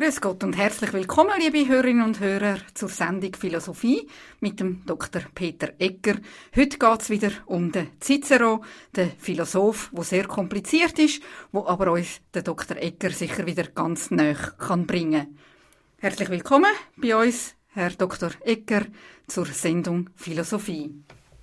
Grüß Gott und herzlich willkommen, liebe Hörerinnen und Hörer, zur Sendung Philosophie mit dem Dr. Peter Egger. Heute geht's wieder um den Cicero, den Philosoph, der sehr kompliziert ist, wo aber uns der Dr. Egger sicher wieder ganz nahe kann bringen. Herzlich willkommen bei uns, Herr Dr. Egger, zur Sendung Philosophie.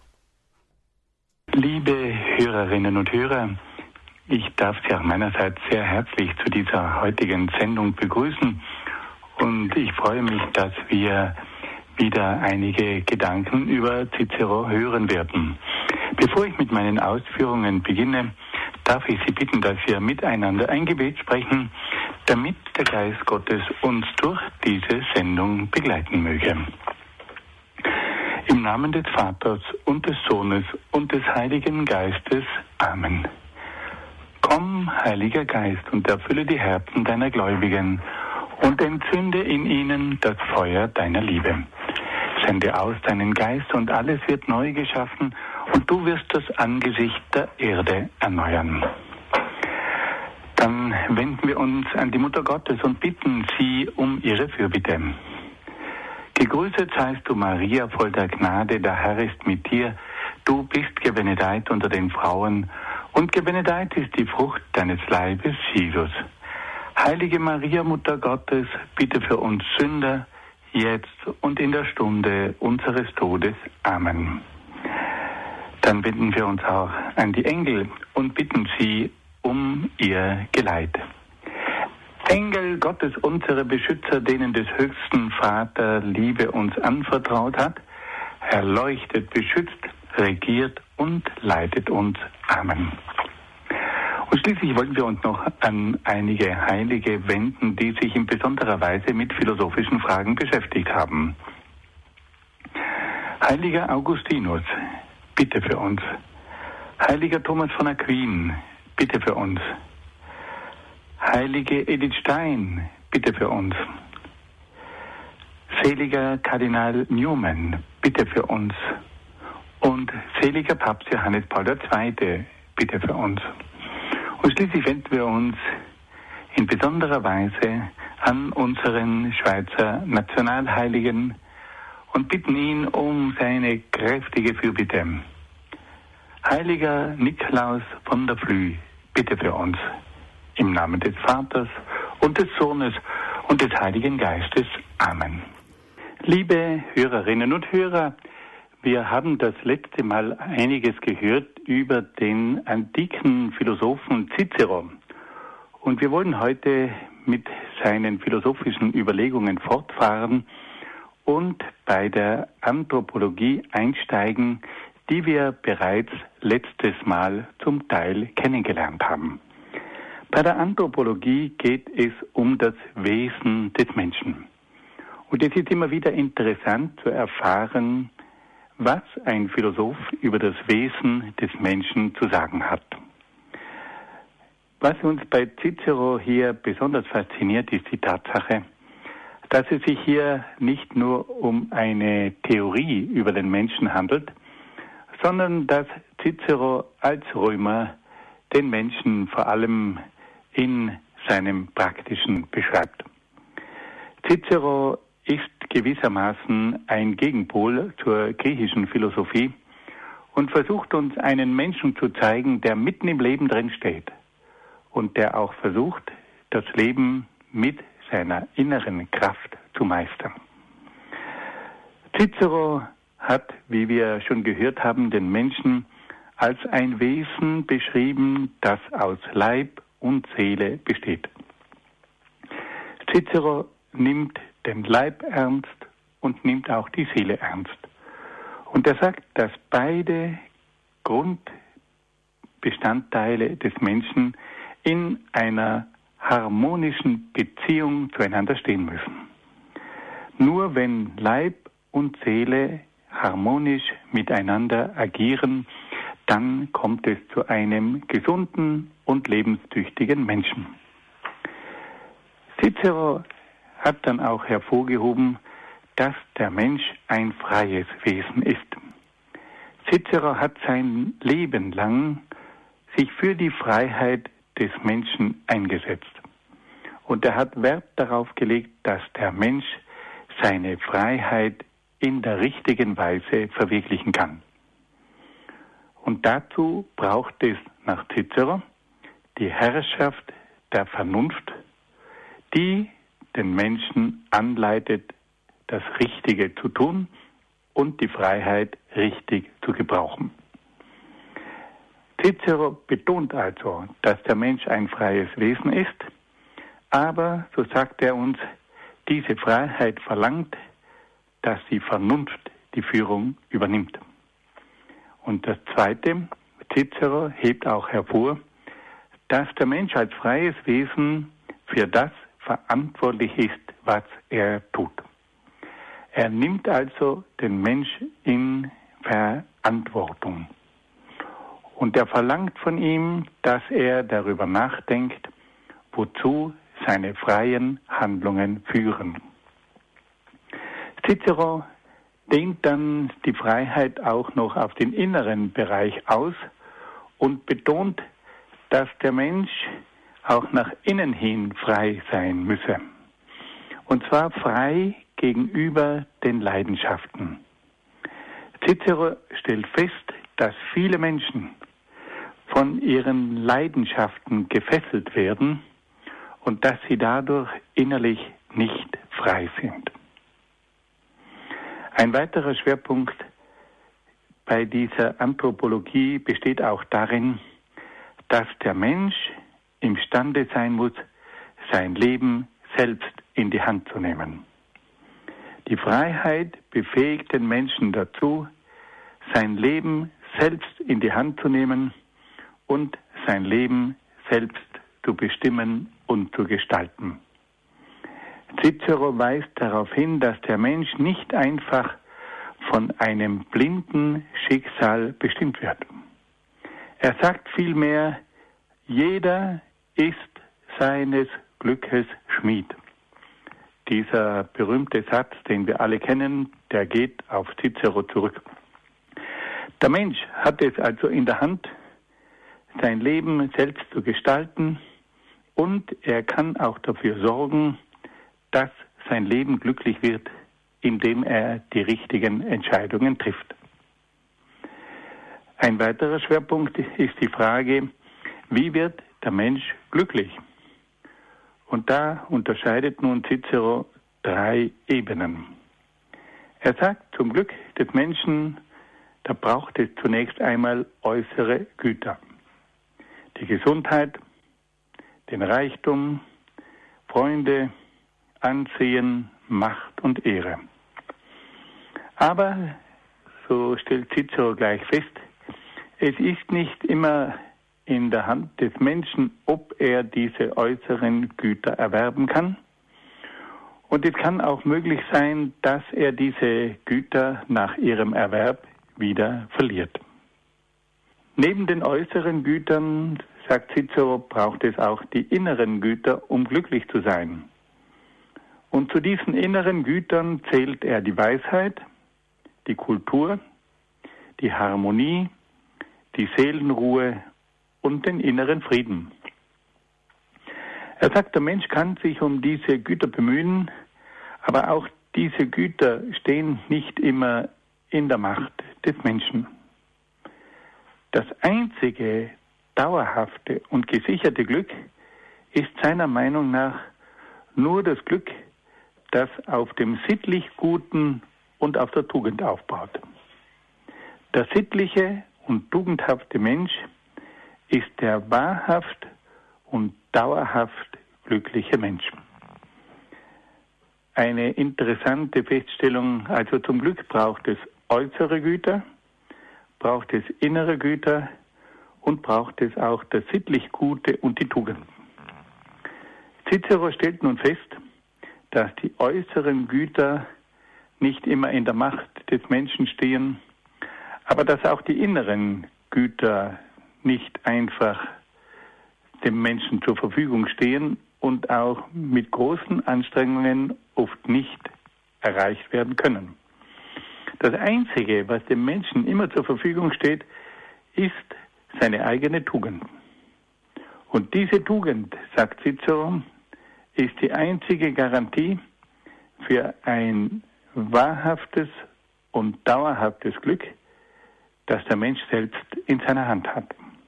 Liebe Hörerinnen und Hörer, ich darf Sie auch meinerseits sehr herzlich zu dieser heutigen Sendung begrüßen und ich freue mich, dass wir wieder einige Gedanken über Cicero hören werden. Bevor ich mit meinen Ausführungen beginne, darf ich Sie bitten, dass wir miteinander ein Gebet sprechen, damit der Geist Gottes uns durch diese Sendung begleiten möge. Im Namen des Vaters und des Sohnes und des Heiligen Geistes. Amen. Komm, Heiliger Geist, und erfülle die Herzen deiner Gläubigen und entzünde in ihnen das Feuer deiner Liebe. Sende aus deinen Geist und alles wird neu geschaffen und du wirst das Angesicht der Erde erneuern. Dann wenden wir uns an die Mutter Gottes und bitten sie um ihre Fürbitte. Gegrüßet seist du, Maria, voll der Gnade, der Herr ist mit dir. Du bist gebenedeit unter den Frauen und gebenedeit ist die Frucht deines Leibes, Jesus. Heilige Maria, Mutter Gottes, bitte für uns Sünder, jetzt und in der Stunde unseres Todes. Amen. Dann wenden wir uns auch an die Engel und bitten sie um ihr Geleit. Engel Gottes, unsere Beschützer, denen des höchsten Vater Liebe uns anvertraut hat, erleuchtet, beschützt, regiert und leitet uns. Amen. Und schließlich wollen wir uns noch an einige Heilige wenden, die sich in besonderer Weise mit philosophischen Fragen beschäftigt haben. Heiliger Augustinus, bitte für uns. Heiliger Thomas von Aquin, bitte für uns. Heilige Edith Stein, bitte für uns. Seliger Kardinal Newman, bitte für uns. Und seliger Papst Johannes Paul II., bitte für uns. Und schließlich wenden wir uns in besonderer Weise an unseren Schweizer Nationalheiligen und bitten ihn um seine kräftige Fürbitte. Heiliger Nikolaus von der Flüe, bitte für uns. Im Namen des Vaters und des Sohnes und des Heiligen Geistes. Amen. Liebe Hörerinnen und Hörer, wir haben das letzte Mal einiges gehört über den antiken Philosophen Cicero. Und wir wollen heute mit seinen philosophischen Überlegungen fortfahren und bei der Anthropologie einsteigen, die wir bereits letztes Mal zum Teil kennengelernt haben. Bei der Anthropologie geht es um das Wesen des Menschen. Und es ist immer wieder interessant zu erfahren, was ein Philosoph über das Wesen des Menschen zu sagen hat. Was uns bei Cicero hier besonders fasziniert, ist die Tatsache, dass es sich hier nicht nur um eine Theorie über den Menschen handelt, sondern dass Cicero als Römer den Menschen vor allem in seinem Praktischen beschreibt. Cicero ist gewissermaßen ein Gegenpol zur griechischen Philosophie und versucht uns einen Menschen zu zeigen, der mitten im Leben drin steht und der auch versucht, das Leben mit seiner inneren Kraft zu meistern. Cicero hat, wie wir schon gehört haben, den Menschen als ein Wesen beschrieben, das aus Leib und Seele besteht. Cicero nimmt den Leib ernst und nimmt auch die Seele ernst. Und er sagt, dass beide Grundbestandteile des Menschen in einer harmonischen Beziehung zueinander stehen müssen. Nur wenn Leib und Seele harmonisch miteinander agieren, dann kommt es zu einem gesunden und lebenstüchtigen Menschen. Cicero hat dann auch hervorgehoben, dass der Mensch ein freies Wesen ist. Cicero hat sein Leben lang sich für die Freiheit des Menschen eingesetzt. Und er hat Wert darauf gelegt, dass der Mensch seine Freiheit in der richtigen Weise verwirklichen kann. Und dazu braucht es nach Cicero die Herrschaft der Vernunft, die den Menschen anleitet, das Richtige zu tun und die Freiheit richtig zu gebrauchen. Cicero betont also, dass der Mensch ein freies Wesen ist, aber, so sagt er uns, diese Freiheit verlangt, dass die Vernunft die Führung übernimmt. Und das Zweite, Cicero hebt auch hervor, dass der Mensch als freies Wesen für das verantwortlich ist, was er tut. Er nimmt also den Mensch in Verantwortung. Und er verlangt von ihm, dass er darüber nachdenkt, wozu seine freien Handlungen führen. Cicero dehnt dann die Freiheit auch noch auf den inneren Bereich aus und betont, dass der Mensch auch nach innen hin frei sein müsse. Und zwar frei gegenüber den Leidenschaften. Cicero stellt fest, dass viele Menschen von ihren Leidenschaften gefesselt werden und dass sie dadurch innerlich nicht frei sind. Ein weiterer Schwerpunkt bei dieser Anthropologie besteht auch darin, dass der Mensch imstande sein muss, sein Leben selbst in die Hand zu nehmen. Die Freiheit befähigt den Menschen dazu, sein Leben selbst in die Hand zu nehmen und sein Leben selbst zu bestimmen und zu gestalten. Cicero weist darauf hin, dass der Mensch nicht einfach von einem blinden Schicksal bestimmt wird. Er sagt vielmehr, jeder ist seines Glückes Schmied. Dieser berühmte Satz, den wir alle kennen, der geht auf Cicero zurück. Der Mensch hat es also in der Hand, sein Leben selbst zu gestalten, und er kann auch dafür sorgen, dass sein Leben glücklich wird, indem er die richtigen Entscheidungen trifft. Ein weiterer Schwerpunkt ist die Frage, wie wird der Mensch glücklich? Und da unterscheidet nun Cicero 3 Ebenen. Er sagt, zum Glück des Menschen, da braucht es zunächst einmal äußere Güter. Die Gesundheit, den Reichtum, Freunde, Ansehen, Macht und Ehre. Aber, so stellt Cicero gleich fest, es ist nicht immer in der Hand des Menschen, ob er diese äußeren Güter erwerben kann. Und es kann auch möglich sein, dass er diese Güter nach ihrem Erwerb wieder verliert. Neben den äußeren Gütern, sagt Cicero, braucht es auch die inneren Güter, um glücklich zu sein. Und zu diesen inneren Gütern zählt er die Weisheit, die Kultur, die Harmonie, die Seelenruhe und den inneren Frieden. Er sagt, der Mensch kann sich um diese Güter bemühen, aber auch diese Güter stehen nicht immer in der Macht des Menschen. Das einzige dauerhafte und gesicherte Glück ist seiner Meinung nach nur das Glück, das auf dem sittlich Guten und auf der Tugend aufbaut. Der sittliche und tugendhafte Mensch ist der wahrhaft und dauerhaft glückliche Mensch. Eine interessante Feststellung, also zum Glück braucht es äußere Güter, braucht es innere Güter und braucht es auch das sittlich Gute und die Tugend. Cicero stellt nun fest, dass die äußeren Güter nicht immer in der Macht des Menschen stehen, aber dass auch die inneren Güter nicht einfach dem Menschen zur Verfügung stehen und auch mit großen Anstrengungen oft nicht erreicht werden können. Das Einzige, was dem Menschen immer zur Verfügung steht, ist seine eigene Tugend. Und diese Tugend, sagt Cicero, ist die einzige Garantie für ein wahrhaftes und dauerhaftes Glück, das der Mensch selbst in seiner Hand hat.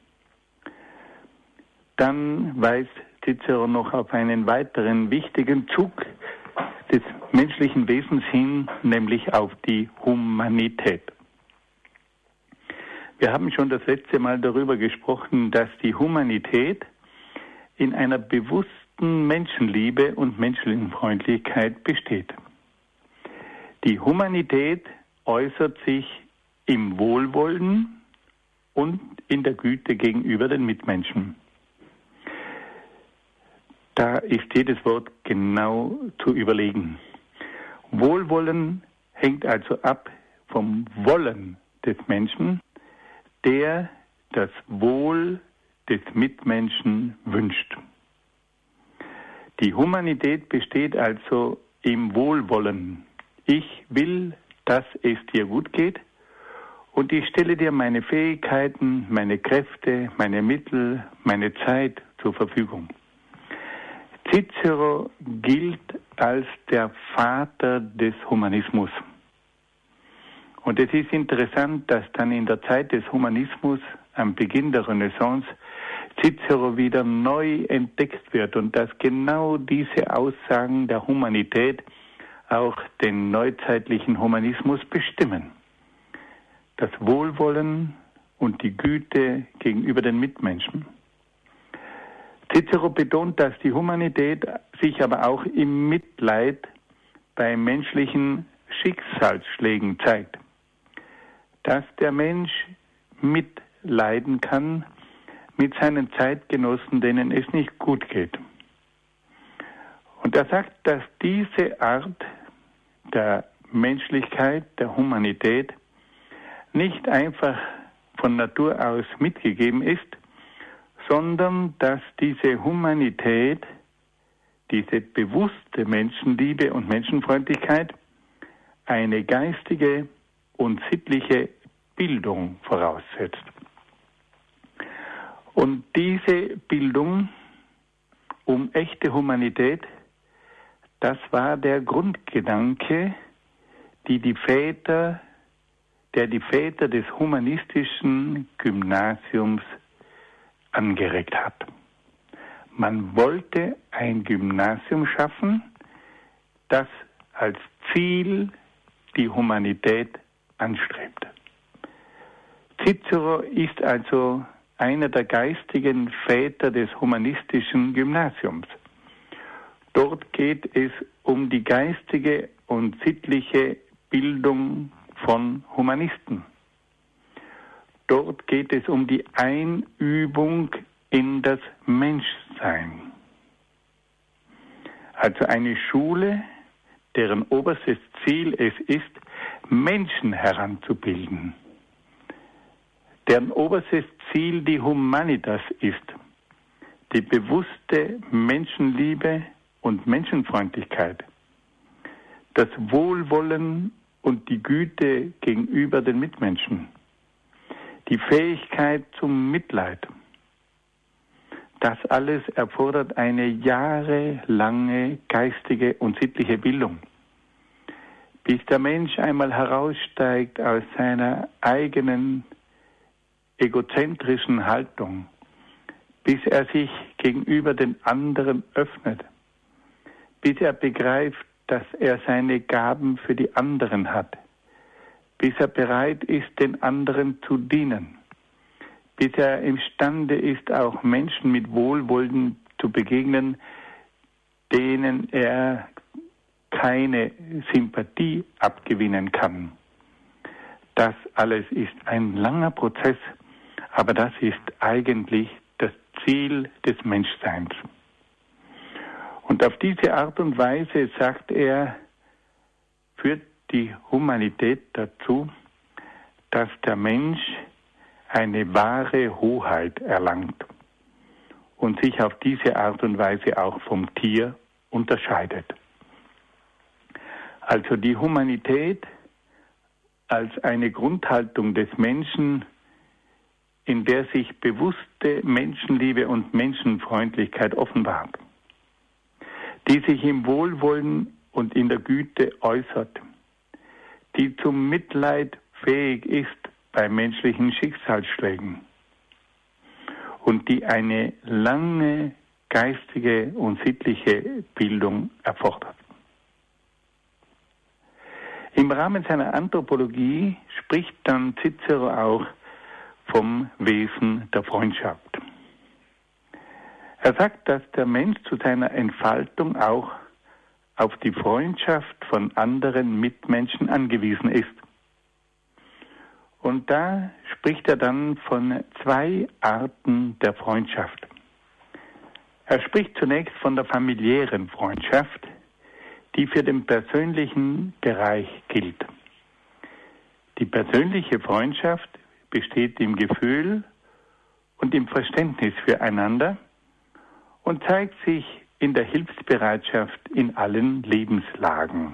Dann weist Cicero noch auf einen weiteren wichtigen Zug des menschlichen Wesens hin, nämlich auf die Humanität. Wir haben schon das letzte Mal darüber gesprochen, dass die Humanität in einer bewussten Menschenliebe und Menschenfreundlichkeit besteht. Die Humanität äußert sich im Wohlwollen und in der Güte gegenüber den Mitmenschen. Da ist jedes Wort genau zu überlegen. Wohlwollen hängt also ab vom Wollen des Menschen, der das Wohl des Mitmenschen wünscht. Die Humanität besteht also im Wohlwollen. Ich will, dass es dir gut geht und ich stelle dir meine Fähigkeiten, meine Kräfte, meine Mittel, meine Zeit zur Verfügung. Cicero gilt als der Vater des Humanismus. Und es ist interessant, dass dann in der Zeit des Humanismus, am Beginn der Renaissance, Cicero wieder neu entdeckt wird und dass genau diese Aussagen der Humanität auch den neuzeitlichen Humanismus bestimmen. Das Wohlwollen und die Güte gegenüber den Mitmenschen. Cicero betont, dass die Humanität sich aber auch im Mitleid bei menschlichen Schicksalsschlägen zeigt. Dass der Mensch mitleiden kann mit seinen Zeitgenossen, denen es nicht gut geht. Und er sagt, dass diese Art der Menschlichkeit, der Humanität nicht einfach von Natur aus mitgegeben ist, sondern dass diese Humanität, diese bewusste Menschenliebe und Menschenfreundlichkeit eine geistige und sittliche Bildung voraussetzt. Und diese Bildung um echte Humanität, das war der Grundgedanke, der die Väter des humanistischen Gymnasiums angeregt hat. Man wollte ein Gymnasium schaffen, das als Ziel die Humanität anstrebt. Cicero ist also einer der geistigen Väter des humanistischen Gymnasiums. Dort geht es um die geistige und sittliche Bildung von Humanisten. Dort geht es um die Einübung in das Menschsein. Also eine Schule, deren oberstes Ziel es ist, Menschen heranzubilden. Deren oberstes Ziel die Humanitas ist, die bewusste Menschenliebe und Menschenfreundlichkeit, das Wohlwollen und die Güte gegenüber den Mitmenschen, die Fähigkeit zum Mitleid. Das alles erfordert eine jahrelange geistige und sittliche Bildung. Bis der Mensch einmal heraussteigt aus seiner eigenen egozentrischen Haltung, bis er sich gegenüber den anderen öffnet, bis er begreift, dass er seine Gaben für die anderen hat, bis er bereit ist, den anderen zu dienen, bis er imstande ist, auch Menschen mit Wohlwollen zu begegnen, denen er keine Sympathie abgewinnen kann. Das alles ist ein langer Prozess, aber das ist eigentlich das Ziel des Menschseins. Und auf diese Art und Weise, sagt er, führt die Humanität dazu, dass der Mensch eine wahre Hoheit erlangt und sich auf diese Art und Weise auch vom Tier unterscheidet. Also die Humanität als eine Grundhaltung des Menschen, in der sich bewusste Menschenliebe und Menschenfreundlichkeit offenbart. die sich im Wohlwollen und in der Güte äußert, die zum Mitleid fähig ist bei menschlichen Schicksalsschlägen und die eine lange geistige und sittliche Bildung erfordert. Im Rahmen seiner Anthropologie spricht dann Cicero auch vom Wesen der Freundschaft. Er sagt, dass der Mensch zu seiner Entfaltung auch auf die Freundschaft von anderen Mitmenschen angewiesen ist. Und da spricht er dann von 2 Arten der Freundschaft. Er spricht zunächst von der familiären Freundschaft, die für den persönlichen Bereich gilt. Die persönliche Freundschaft besteht im Gefühl und im Verständnis füreinander und zeigt sich in der Hilfsbereitschaft in allen Lebenslagen.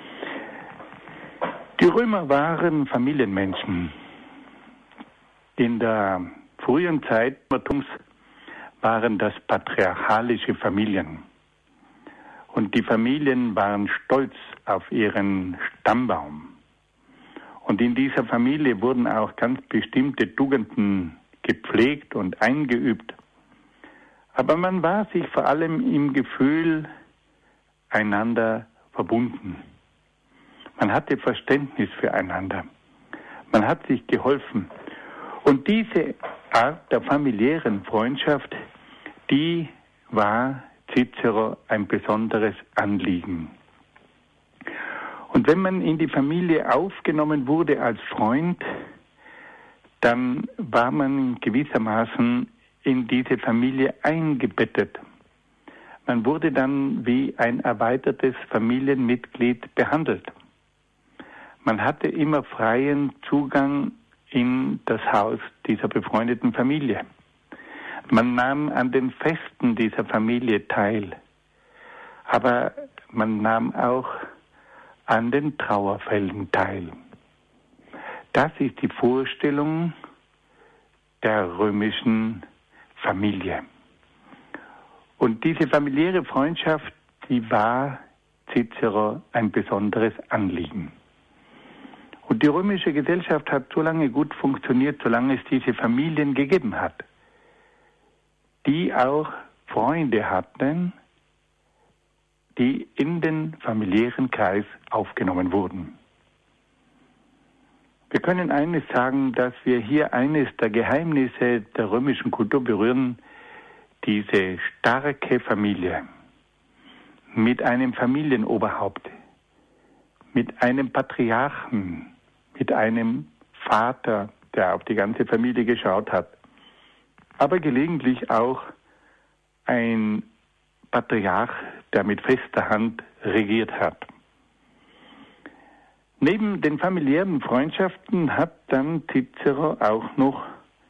Die Römer waren Familienmenschen. In der frühen Zeit waren das patriarchalische Familien. Und die Familien waren stolz auf ihren Stammbaum. Und in dieser Familie wurden auch ganz bestimmte Tugenden gepflegt und eingeübt. Aber man war sich vor allem im Gefühl einander verbunden. Man hatte Verständnis füreinander. Man hat sich geholfen. Und diese Art der familiären Freundschaft, die war Cicero ein besonderes Anliegen. Und wenn man in die Familie aufgenommen wurde als Freund, dann war man gewissermaßen in diese Familie eingebettet. Man wurde dann wie ein erweitertes Familienmitglied behandelt. Man hatte immer freien Zugang in das Haus dieser befreundeten Familie. Man nahm an den Festen dieser Familie teil, aber man nahm auch an den Trauerfällen teil. Das ist die Vorstellung der römischen Familie. Und diese familiäre Freundschaft, die war Cicero ein besonderes Anliegen. Und die römische Gesellschaft hat so lange gut funktioniert, solange es diese Familien gegeben hat, die auch Freunde hatten, die in den familiären Kreis aufgenommen wurden. Wir können eines sagen, dass wir hier eines der Geheimnisse der römischen Kultur berühren, diese starke Familie mit einem Familienoberhaupt, mit einem Patriarchen, mit einem Vater, der auf die ganze Familie geschaut hat, aber gelegentlich auch ein Patriarch, der mit fester Hand regiert hat. Neben den familiären Freundschaften hat dann Cicero auch noch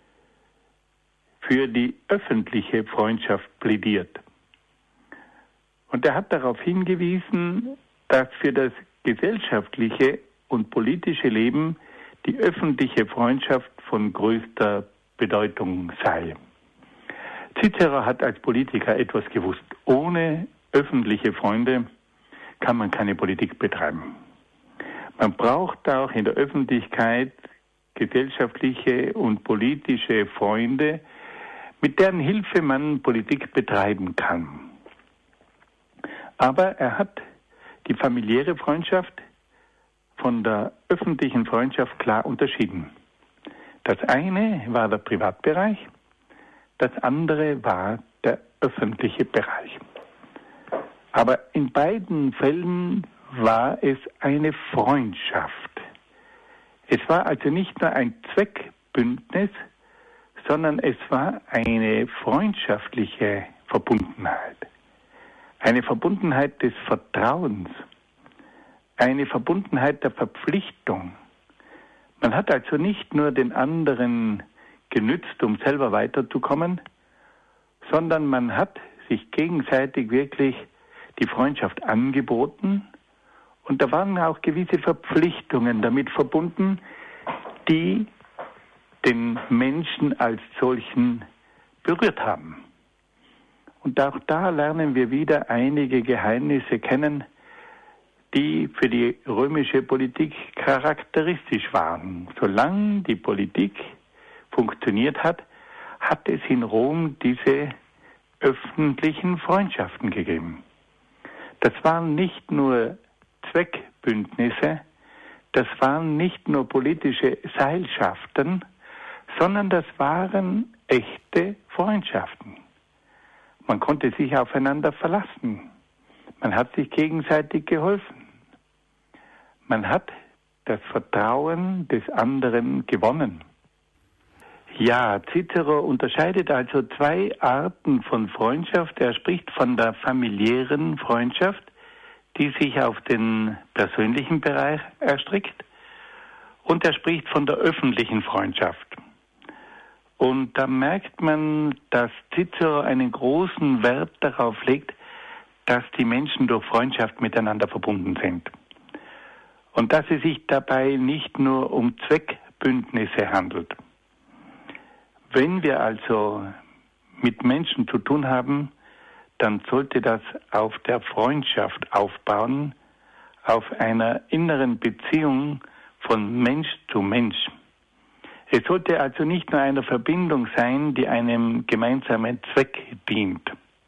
für die öffentliche Freundschaft plädiert. Und er hat darauf hingewiesen, dass für das gesellschaftliche und politische Leben die öffentliche Freundschaft von größter Bedeutung sei. Cicero hat als Politiker etwas gewusst. Ohne öffentliche Freunde kann man keine Politik betreiben. Man braucht auch in der Öffentlichkeit gesellschaftliche und politische Freunde, mit deren Hilfe man Politik betreiben kann. Aber er hat die familiäre Freundschaft von der öffentlichen Freundschaft klar unterschieden. Das eine war der Privatbereich, das andere war der öffentliche Bereich. Aber in beiden Fällen war es eine Freundschaft. Es war also nicht nur ein Zweckbündnis, sondern es war eine freundschaftliche Verbundenheit. Eine Verbundenheit des Vertrauens. Eine Verbundenheit der Verpflichtung. Man hat also nicht nur den anderen genützt, um selber weiterzukommen, sondern man hat sich gegenseitig wirklich die Freundschaft angeboten und da waren auch gewisse Verpflichtungen damit verbunden, die den Menschen als solchen berührt haben. Und auch da lernen wir wieder einige Geheimnisse kennen, die für die römische Politik charakteristisch waren. Solange die Politik funktioniert hat, hat es in Rom diese öffentlichen Freundschaften gegeben. Das waren nicht nur Zweckbündnisse, das waren nicht nur politische Seilschaften, sondern das waren echte Freundschaften. Man konnte sich aufeinander verlassen. Man hat sich gegenseitig geholfen. Man hat das Vertrauen des anderen gewonnen. Ja, Cicero unterscheidet also zwei Arten von Freundschaft. Er spricht von der familiären Freundschaft, die sich auf den persönlichen Bereich erstreckt, und er spricht von der öffentlichen Freundschaft. Und da merkt man, dass Cicero einen großen Wert darauf legt, dass die Menschen durch Freundschaft miteinander verbunden sind. Und dass es sich dabei nicht nur um Zweckbündnisse handelt. Wenn wir also mit Menschen zu tun haben, dann sollte das auf der Freundschaft aufbauen, auf einer inneren Beziehung von Mensch zu Mensch. Es sollte also nicht nur eine Verbindung sein, die einem gemeinsamen Zweck dient.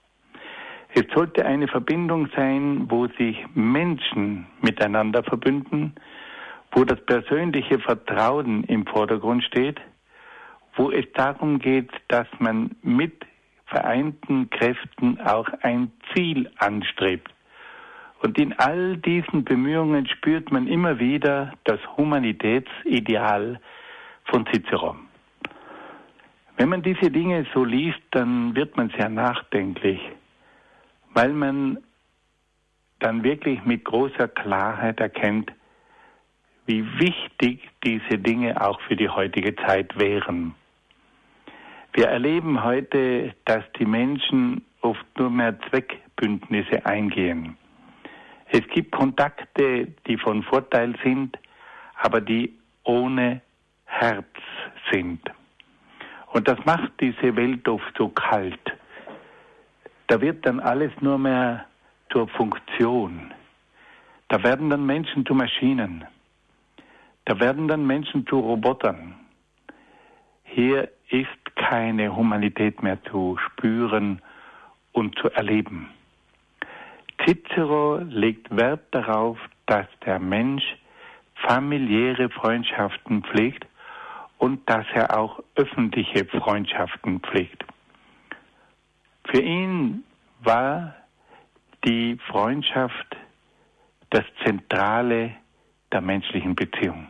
Es sollte eine Verbindung sein, wo sich Menschen miteinander verbünden, wo das persönliche Vertrauen im Vordergrund steht, wo es darum geht, dass man mit vereinten Kräften auch ein Ziel anstrebt. Und in all diesen Bemühungen spürt man immer wieder das Humanitätsideal von Cicero. Wenn man diese Dinge so liest, dann wird man sehr nachdenklich, weil man dann wirklich mit großer Klarheit erkennt, wie wichtig diese Dinge auch für die heutige Zeit wären. Wir erleben heute, dass die Menschen oft nur mehr Zweckbündnisse eingehen. Es gibt Kontakte, die von Vorteil sind, aber die ohne Herz sind. Und das macht diese Welt oft so kalt. Da wird dann alles nur mehr zur Funktion. Da werden dann Menschen zu Maschinen. Da werden dann Menschen zu Robotern. Hier ist keine Humanität mehr zu spüren und zu erleben. Cicero legt Wert darauf, dass der Mensch familiäre Freundschaften pflegt und dass er auch öffentliche Freundschaften pflegt. Für ihn war die Freundschaft das Zentrale der menschlichen Beziehung.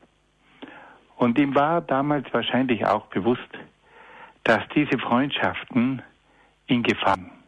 Und ihm war damals wahrscheinlich auch bewusst, dass diese Freundschaften in Gefahr waren.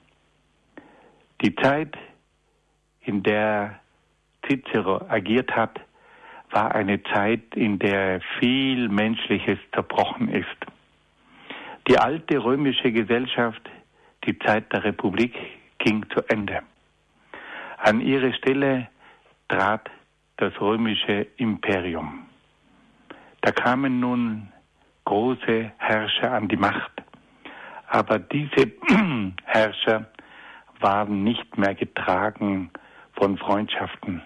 Die Zeit, in der Cicero agiert hat, war eine Zeit, in der viel Menschliches zerbrochen ist. Die alte römische Gesellschaft, die Zeit der Republik, ging zu Ende. An ihre Stelle trat das römische Imperium. Da kamen nun große Herrscher an die Macht, aber diese Herrscher waren nicht mehr getragen von Freundschaften.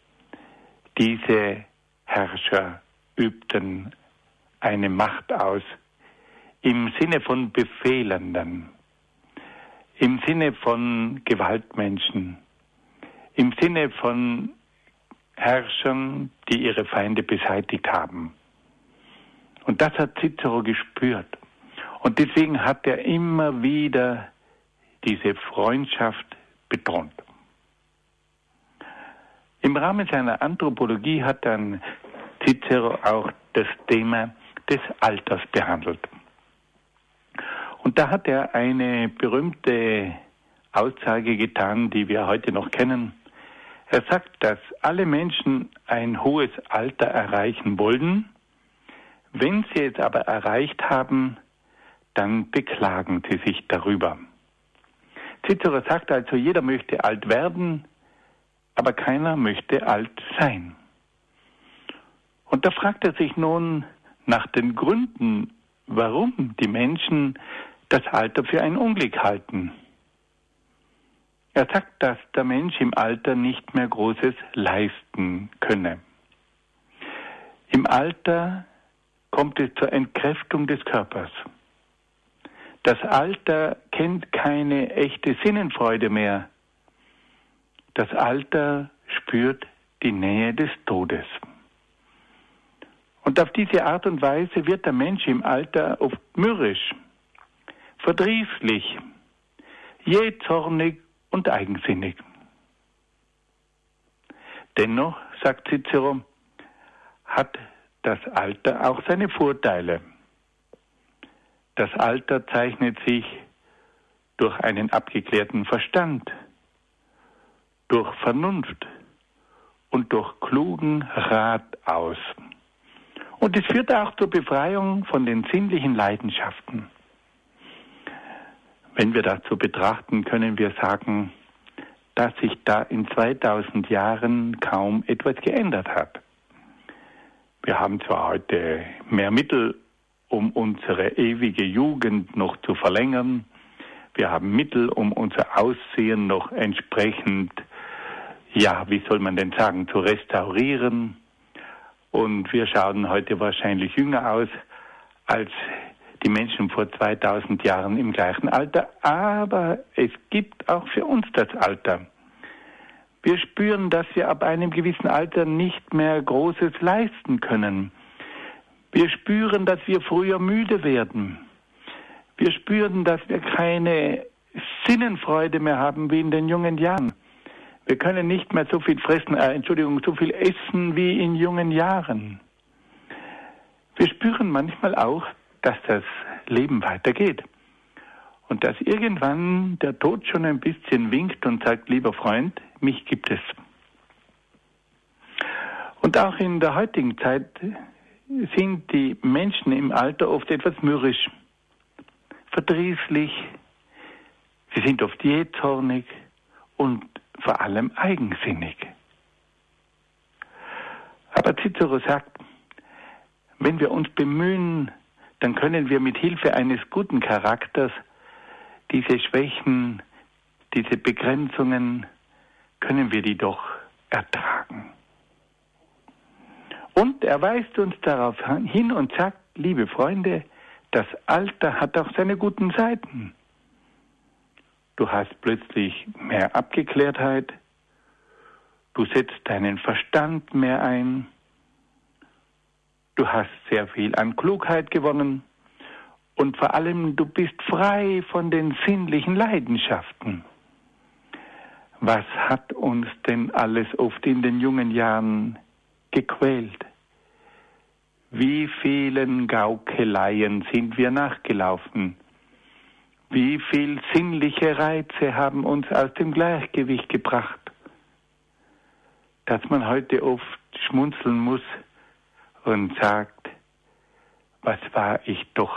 Diese Herrscher übten eine Macht aus im Sinne von Befehlenden, im Sinne von Gewaltmenschen, im Sinne von Herrschern, die ihre Feinde beseitigt haben. Und das hat Cicero gespürt. Und deswegen hat er immer wieder diese Freundschaft betont. Im Rahmen seiner Anthropologie hat dann Cicero auch das Thema des Alters behandelt. Und da hat er eine berühmte Aussage getan, die wir heute noch kennen. Er sagt, dass alle Menschen ein hohes Alter erreichen wollen. Wenn sie es aber erreicht haben, dann beklagen sie sich darüber. Cicero sagt also, jeder möchte alt werden, aber keiner möchte alt sein. Und da fragt er sich nun nach den Gründen, warum die Menschen das Alter für ein Unglück halten. Er sagt, dass der Mensch im Alter nicht mehr Großes leisten könne. Im Alter kommt es zur Entkräftung des Körpers. Das Alter kennt keine echte Sinnenfreude mehr. Das Alter spürt die Nähe des Todes. Und auf diese Art und Weise wird der Mensch im Alter oft mürrisch, verdrießlich, jähzornig und eigensinnig. Dennoch, sagt Cicero, hat das Alter auch seine Vorteile. Das Alter zeichnet sich durch einen abgeklärten Verstand, durch Vernunft und durch klugen Rat aus. Und es führt auch zur Befreiung von den sinnlichen Leidenschaften. Wenn wir das so betrachten, können wir sagen, dass sich da in 2000 Jahren kaum etwas geändert hat. Wir haben zwar heute mehr Mittel, um unsere ewige Jugend noch zu verlängern. Wir haben Mittel, um unser Aussehen noch entsprechend, wie soll man denn sagen, zu restaurieren. Und wir schauen heute wahrscheinlich jünger aus als die Menschen vor 2000 Jahren im gleichen Alter. Aber es gibt auch für uns das Alter. Wir spüren, dass wir ab einem gewissen Alter nicht mehr Großes leisten können. Wir spüren, dass wir früher müde werden. Wir spüren, dass wir keine Sinnenfreude mehr haben wie in den jungen Jahren. Wir können nicht mehr so viel so viel essen wie in jungen Jahren. Wir spüren manchmal auch, dass das Leben weitergeht. Und dass irgendwann der Tod schon ein bisschen winkt und sagt, lieber Freund, mich gibt es. Und auch in der heutigen Zeit sind die Menschen im Alter oft etwas mürrisch, verdrießlich, sie sind oft jähzornig und vor allem eigensinnig. Aber Cicero sagt, wenn wir uns bemühen, dann können wir mit Hilfe eines guten Charakters diese Schwächen, diese Begrenzungen, können wir die doch ertragen. Und er weist uns darauf hin und sagt, liebe Freunde, das Alter hat auch seine guten Seiten. Du hast plötzlich mehr Abgeklärtheit, du setzt deinen Verstand mehr ein, du hast sehr viel an Klugheit gewonnen und vor allem du bist frei von den sinnlichen Leidenschaften. Was hat uns denn alles oft in den jungen Jahren gequält? Wie vielen Gaukeleien sind wir nachgelaufen? Wie viel sinnliche Reize haben uns aus dem Gleichgewicht gebracht? Dass man heute oft schmunzeln muss und sagt, was war ich doch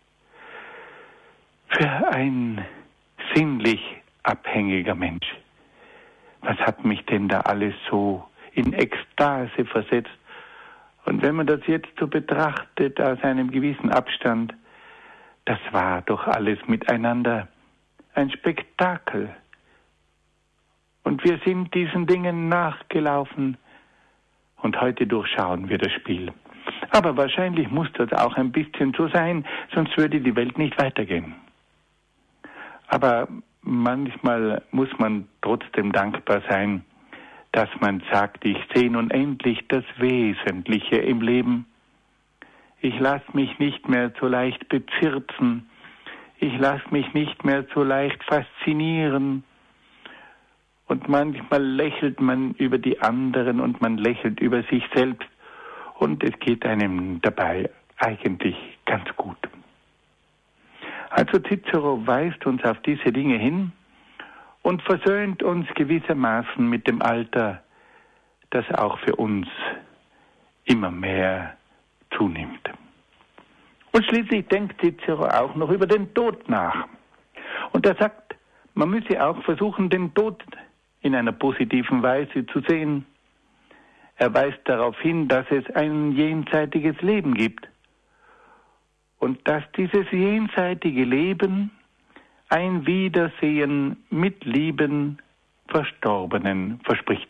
für ein sinnlich abhängiger Mensch? Was hat mich denn da alles so in Ekstase versetzt? Und wenn man das jetzt so betrachtet aus einem gewissen Abstand, das war doch alles miteinander ein Spektakel. Und wir sind diesen Dingen nachgelaufen und heute durchschauen wir das Spiel. Aber wahrscheinlich muss das auch ein bisschen so sein, sonst würde die Welt nicht weitergehen. Aber manchmal muss man trotzdem dankbar sein, dass man sagt, ich sehe nun endlich das Wesentliche im Leben. Ich lasse mich nicht mehr so leicht bezirzen. Ich lasse mich nicht mehr so leicht faszinieren. Und manchmal lächelt man über die anderen und man lächelt über sich selbst. Und es geht einem dabei eigentlich ganz gut. Also Cicero weist uns auf diese Dinge hin und versöhnt uns gewissermaßen mit dem Alter, das auch für uns immer mehr zunimmt. Und schließlich denkt Cicero auch noch über den Tod nach. Und er sagt, man müsse auch versuchen, den Tod in einer positiven Weise zu sehen. Er weist darauf hin, dass es ein jenseitiges Leben gibt und dass dieses jenseitige Leben ein Wiedersehen mit Lieben Verstorbenen verspricht.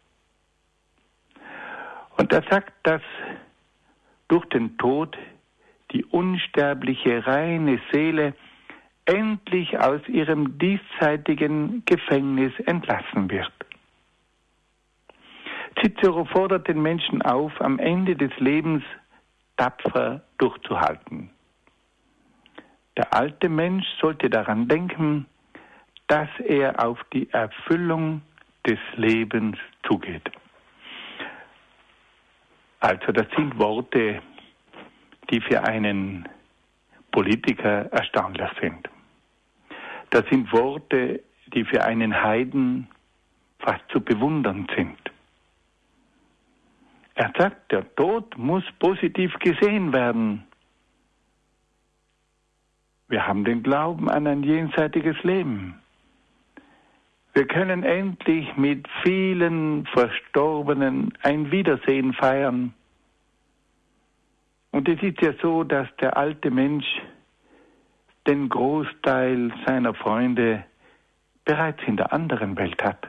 Und er sagt, dass durch den Tod die unsterbliche, reine Seele endlich aus ihrem diesseitigen Gefängnis entlassen wird. Cicero fordert den Menschen auf, am Ende des Lebens tapfer durchzuhalten. Der alte Mensch sollte daran denken, dass er auf die Erfüllung des Lebens zugeht. Also das sind Worte, die für einen Politiker erstaunlich sind. Das sind Worte, die für einen Heiden fast zu bewundern sind. Er sagt, der Tod muss positiv gesehen werden. Wir haben den Glauben an ein jenseitiges Leben. Wir können endlich mit vielen Verstorbenen ein Wiedersehen feiern. Und es ist ja so, dass der alte Mensch den Großteil seiner Freunde bereits in der anderen Welt hat.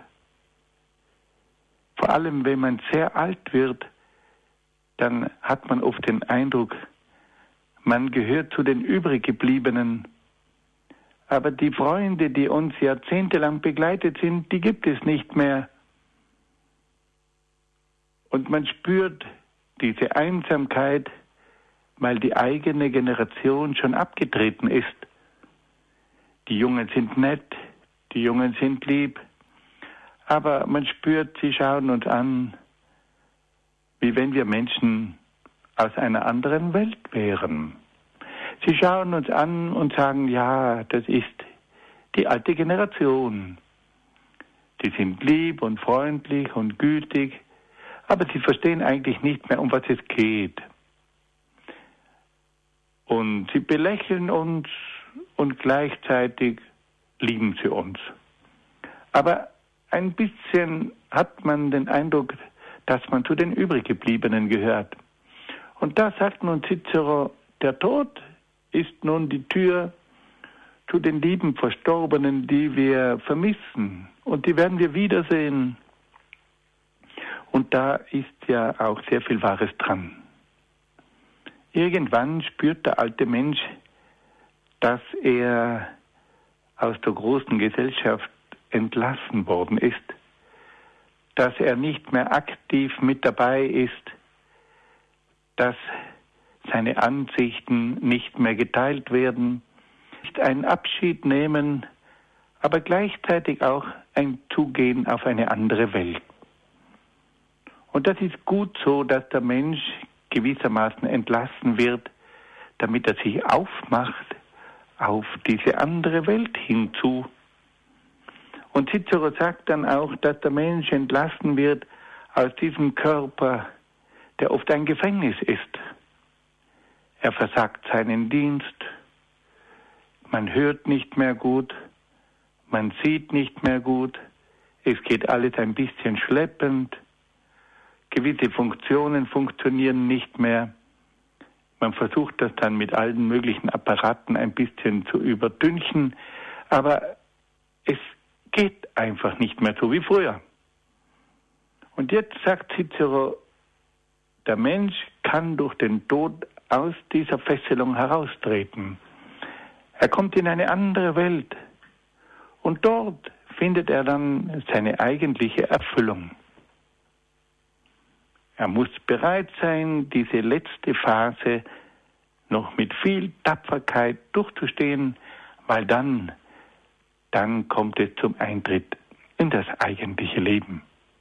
Vor allem, wenn man sehr alt wird, dann hat man oft den Eindruck, man gehört zu den Übriggebliebenen. Aber die Freunde, die uns jahrzehntelang begleitet sind, die gibt es nicht mehr. Und man spürt diese Einsamkeit, weil die eigene Generation schon abgetreten ist. Die Jungen sind nett, die Jungen sind lieb, aber man spürt, sie schauen uns an, wie wenn wir Menschen aus einer anderen Welt wären. Sie schauen uns an und sagen, ja, das ist die alte Generation. Die sind lieb und freundlich und gütig, aber sie verstehen eigentlich nicht mehr, um was es geht. Und sie belächeln uns und gleichzeitig lieben sie uns. Aber ein bisschen hat man den Eindruck, dass man zu den Übriggebliebenen gehört. Und da sagt nun Cicero, der Tod ist nun die Tür zu den lieben Verstorbenen, die wir vermissen. Und die werden wir wiedersehen. Und da ist ja auch sehr viel Wahres dran. Irgendwann spürt der alte Mensch, dass er aus der großen Gesellschaft entlassen worden ist, dass er nicht mehr aktiv mit dabei ist, dass seine Ansichten nicht mehr geteilt werden, ist ein Abschied nehmen, aber gleichzeitig auch ein Zugehen auf eine andere Welt. Und das ist gut so, dass der Mensch gewissermaßen entlassen wird, damit er sich aufmacht auf diese andere Welt hinzu. Und Cicero sagt dann auch, dass der Mensch entlassen wird aus diesem Körper, der oft ein Gefängnis ist. Er versagt seinen Dienst, man hört nicht mehr gut, man sieht nicht mehr gut, es geht alles ein bisschen schleppend, gewisse Funktionen funktionieren nicht mehr. Man versucht das dann mit allen möglichen Apparaten ein bisschen zu übertünchen, aber es geht einfach nicht mehr so wie früher. Und jetzt sagt Cicero, der Mensch kann durch den Tod aus dieser Fesselung heraustreten. Er kommt in eine andere Welt und dort findet er dann seine eigentliche Erfüllung. Er muss bereit sein, diese letzte Phase noch mit viel Tapferkeit durchzustehen, weil dann kommt es zum Eintritt in das eigentliche Leben.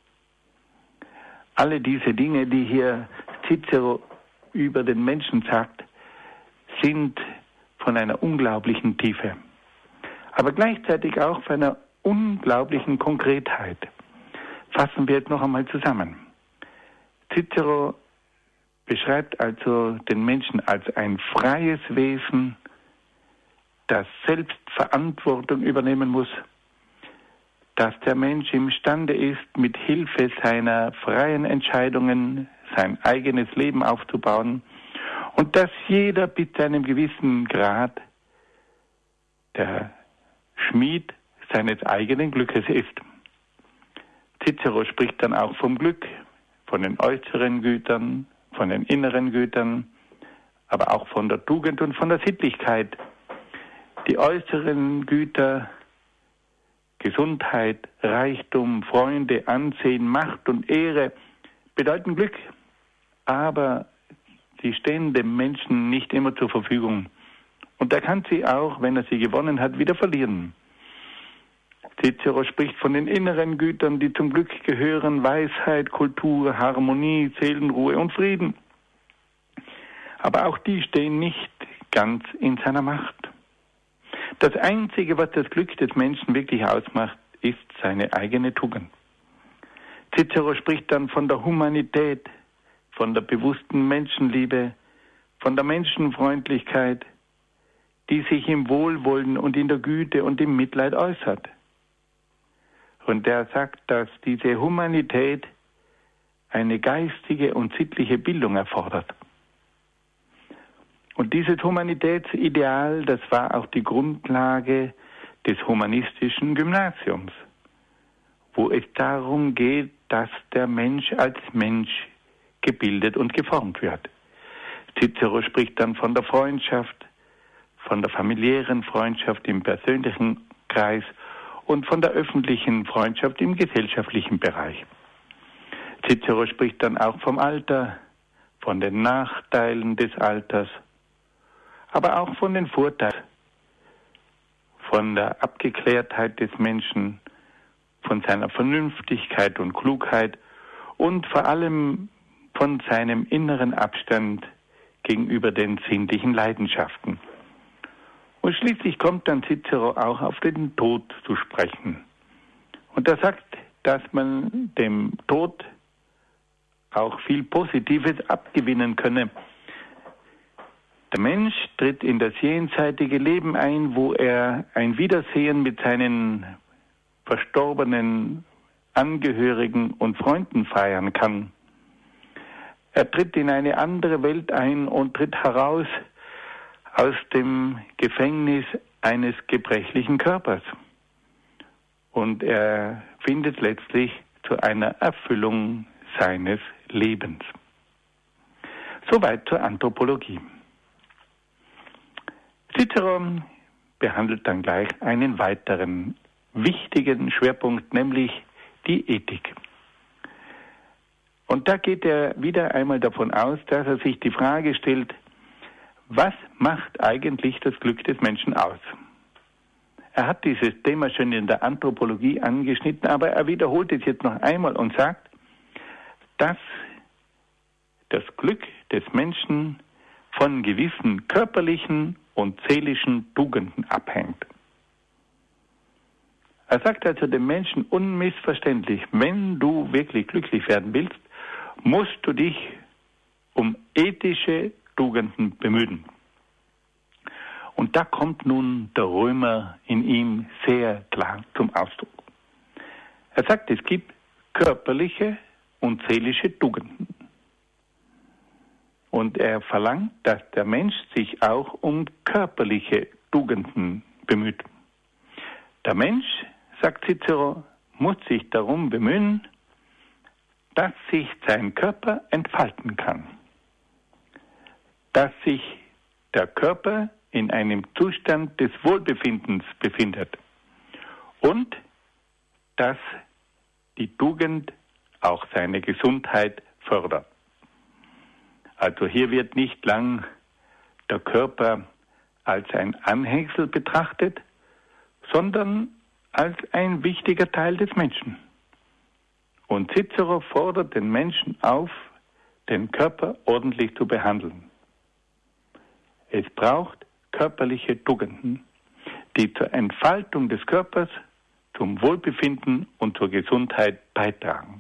Alle diese Dinge, die hier Cicero über den Menschen sagt, sind von einer unglaublichen Tiefe, aber gleichzeitig auch von einer unglaublichen Konkretheit. Fassen wir jetzt noch einmal zusammen. Cicero beschreibt also den Menschen als ein freies Wesen, das selbst Verantwortung übernehmen muss, dass der Mensch imstande ist, mit Hilfe seiner freien Entscheidungen sein eigenes Leben aufzubauen und dass jeder bis zu einem gewissen Grad der Schmied seines eigenen Glückes ist. Cicero spricht dann auch vom Glück, von den äußeren Gütern, von den inneren Gütern, aber auch von der Tugend und von der Sittlichkeit. Die äußeren Güter, Gesundheit, Reichtum, Freunde, Ansehen, Macht und Ehre bedeuten Glück, aber sie stehen dem Menschen nicht immer zur Verfügung. Und er kann sie auch, wenn er sie gewonnen hat, wieder verlieren. Cicero spricht von den inneren Gütern, die zum Glück gehören: Weisheit, Kultur, Harmonie, Seelenruhe und Frieden. Aber auch die stehen nicht ganz in seiner Macht. Das Einzige, was das Glück des Menschen wirklich ausmacht, ist seine eigene Tugend. Cicero spricht dann von der Humanität, von der bewussten Menschenliebe, von der Menschenfreundlichkeit, die sich im Wohlwollen und in der Güte und im Mitleid äußert. Und er sagt, dass diese Humanität eine geistige und sittliche Bildung erfordert. Und dieses Humanitätsideal, das war auch die Grundlage des humanistischen Gymnasiums, wo es darum geht, dass der Mensch als Mensch gebildet und geformt wird. Cicero spricht dann von der Freundschaft, von der familiären Freundschaft im persönlichen Kreis und von der öffentlichen Freundschaft im gesellschaftlichen Bereich. Cicero spricht dann auch vom Alter, von den Nachteilen des Alters, aber auch von den Vorteilen, von der Abgeklärtheit des Menschen, von seiner Vernünftigkeit und Klugheit und vor allem von seinem inneren Abstand gegenüber den sinnlichen Leidenschaften. Und schließlich kommt dann Cicero auch auf den Tod zu sprechen. Und er sagt, dass man dem Tod auch viel Positives abgewinnen könne. Der Mensch tritt in das jenseitige Leben ein, wo er ein Wiedersehen mit seinen verstorbenen Angehörigen und Freunden feiern kann. Er tritt in eine andere Welt ein und tritt heraus aus dem Gefängnis eines gebrechlichen Körpers. Und er findet letztlich zu einer Erfüllung seines Lebens. Soweit zur Anthropologie. Cicero behandelt dann gleich einen weiteren wichtigen Schwerpunkt, nämlich die Ethik. Und da geht er wieder einmal davon aus, dass er sich die Frage stellt, was macht eigentlich das Glück des Menschen aus? Er hat dieses Thema schon in der Anthropologie angeschnitten, aber er wiederholt es jetzt noch einmal und sagt, dass das Glück des Menschen von gewissen körperlichen und seelischen Tugenden abhängt. Er sagt also dem Menschen unmissverständlich, wenn du wirklich glücklich werden willst, musst du dich um ethische Tugenden bemühen. Und da kommt nun der Römer in ihm sehr klar zum Ausdruck. Er sagt, es gibt körperliche und seelische Tugenden. Und er verlangt, dass der Mensch sich auch um körperliche Tugenden bemüht. Der Mensch, sagt Cicero, muss sich darum bemühen, dass sich sein Körper entfalten kann. Dass sich der Körper in einem Zustand des Wohlbefindens befindet und dass die Tugend auch seine Gesundheit fördert. Also hier wird nicht lang der Körper als ein Anhängsel betrachtet, sondern als ein wichtiger Teil des Menschen. Und Cicero fordert den Menschen auf, den Körper ordentlich zu behandeln. Es braucht körperliche Tugenden, die zur Entfaltung des Körpers, zum Wohlbefinden und zur Gesundheit beitragen.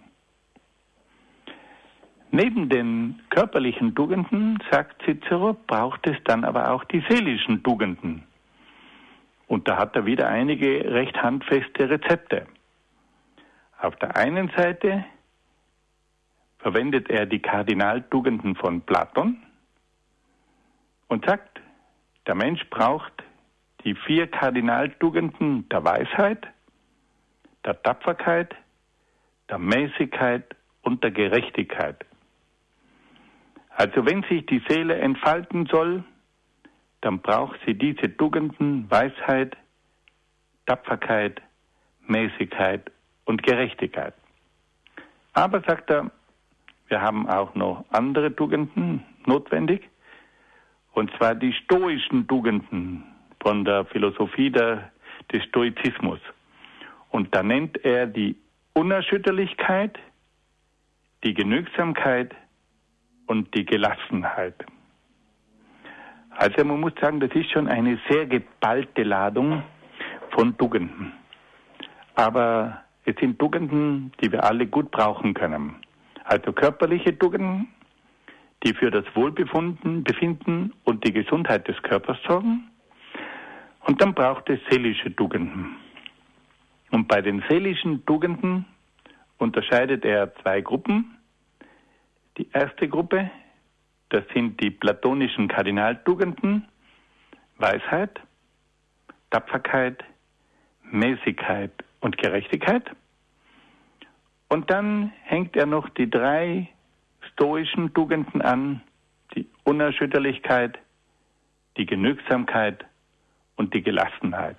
Neben den körperlichen Tugenden, sagt Cicero, braucht es dann aber auch die seelischen Tugenden. Und da hat er wieder einige recht handfeste Rezepte. Auf der einen Seite verwendet er die Kardinaltugenden von Platon und sagt, der Mensch braucht die 4 Kardinaltugenden der Weisheit, der Tapferkeit, der Mäßigkeit und der Gerechtigkeit. Also wenn sich die Seele entfalten soll, dann braucht sie diese Tugenden Weisheit, Tapferkeit, Mäßigkeit und Gerechtigkeit. Aber, sagt er, wir haben auch noch andere Tugenden notwendig, und zwar die stoischen Tugenden von der Philosophie des Stoizismus. Und da nennt er die Unerschütterlichkeit, die Genügsamkeit und die Gelassenheit. Also man muss sagen, das ist schon eine sehr geballte Ladung von Tugenden. Aber es sind Tugenden, die wir alle gut brauchen können. Also körperliche Tugenden, die für das Wohlbefinden und die Gesundheit des Körpers sorgen. Und dann braucht es seelische Tugenden. Und bei den seelischen Tugenden unterscheidet er zwei Gruppen. Die erste Gruppe, das sind die platonischen Kardinaltugenden, Weisheit, Tapferkeit, Mäßigkeit und Gerechtigkeit. Und dann hängt er noch die drei stoischen Tugenden an, die Unerschütterlichkeit, die Genügsamkeit und die Gelassenheit.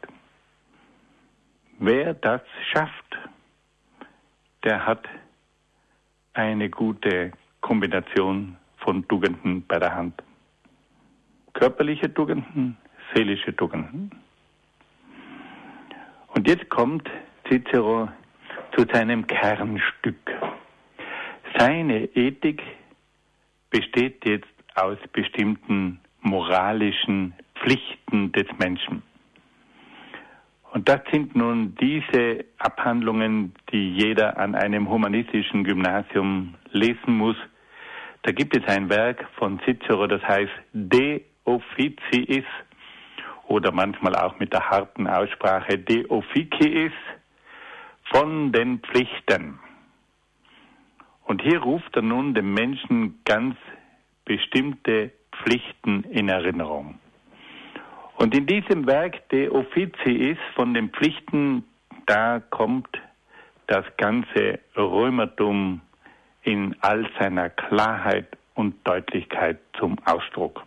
Wer das schafft, der hat eine gute Kombination von Tugenden bei der Hand. Körperliche Tugenden, seelische Tugenden. Und jetzt kommt Cicero zu seinem Kernstück. Seine Ethik besteht jetzt aus bestimmten moralischen Pflichten des Menschen. Und das sind nun diese Abhandlungen, die jeder an einem humanistischen Gymnasium lesen muss. Da gibt es ein Werk von Cicero, das heißt De Officiis oder manchmal auch mit der harten Aussprache De Officiis, von den Pflichten. Und hier ruft er nun dem Menschen ganz bestimmte Pflichten in Erinnerung. Und in diesem Werk De Officiis von den Pflichten, da kommt das ganze Römertum in all seiner Klarheit und Deutlichkeit zum Ausdruck.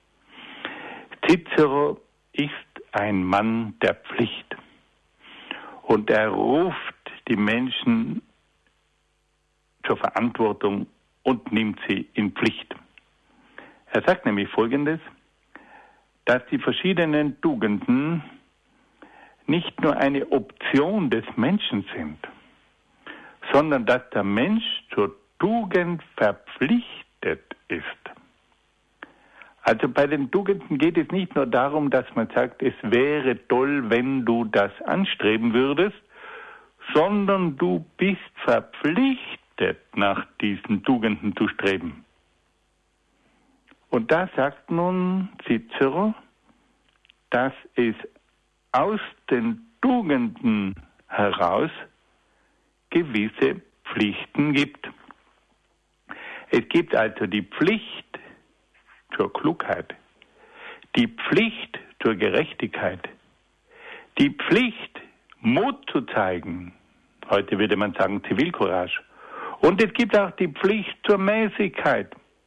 Cicero ist ein Mann der Pflicht. Und er ruft die Menschen zur Verantwortung und nimmt sie in Pflicht. Er sagt nämlich Folgendes, dass die verschiedenen Tugenden nicht nur eine Option des Menschen sind, sondern dass der Mensch zur Tugend verpflichtet ist. Also bei den Tugenden geht es nicht nur darum, dass man sagt, es wäre toll, wenn du das anstreben würdest, sondern du bist verpflichtet, nach diesen Tugenden zu streben. Und da sagt nun Cicero, dass es aus den Tugenden heraus gewisse Pflichten gibt. Es gibt also die Pflicht zur Klugheit, die Pflicht zur Gerechtigkeit, die Pflicht, Mut zu zeigen, heute würde man sagen Zivilcourage, und es gibt auch die Pflicht zur Mäßigkeit.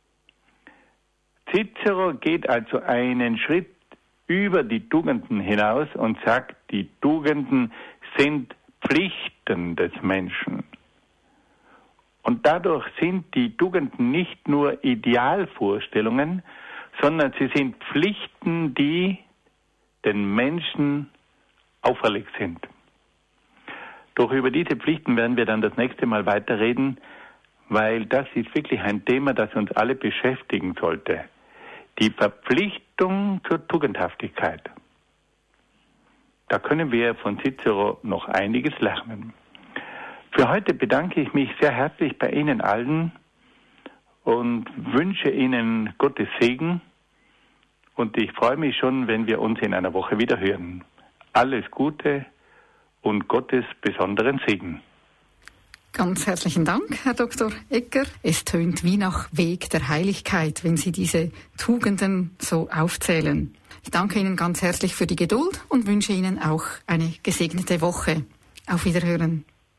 Cicero geht also einen Schritt über die Tugenden hinaus und sagt, die Tugenden sind Pflichten des Menschen. Und dadurch sind die Tugenden nicht nur Idealvorstellungen, sondern sie sind Pflichten, die den Menschen auferlegt sind. Doch über diese Pflichten werden wir dann das nächste Mal weiterreden, weil das ist wirklich ein Thema, das uns alle beschäftigen sollte. Die Verpflichtung zur Tugendhaftigkeit. Da können wir von Cicero noch einiges lernen. Für heute bedanke ich mich sehr herzlich bei Ihnen allen und wünsche Ihnen Gottes Segen. Und ich freue mich schon, wenn wir uns in einer Woche wieder hören. Alles Gute und Gottes besonderen Segen. Ganz herzlichen Dank, Herr Dr. Egger. Es tönt wie nach Weg der Heiligkeit, wenn Sie diese Tugenden so aufzählen. Ich danke Ihnen ganz herzlich für die Geduld und wünsche Ihnen auch eine gesegnete Woche. Auf Wiederhören.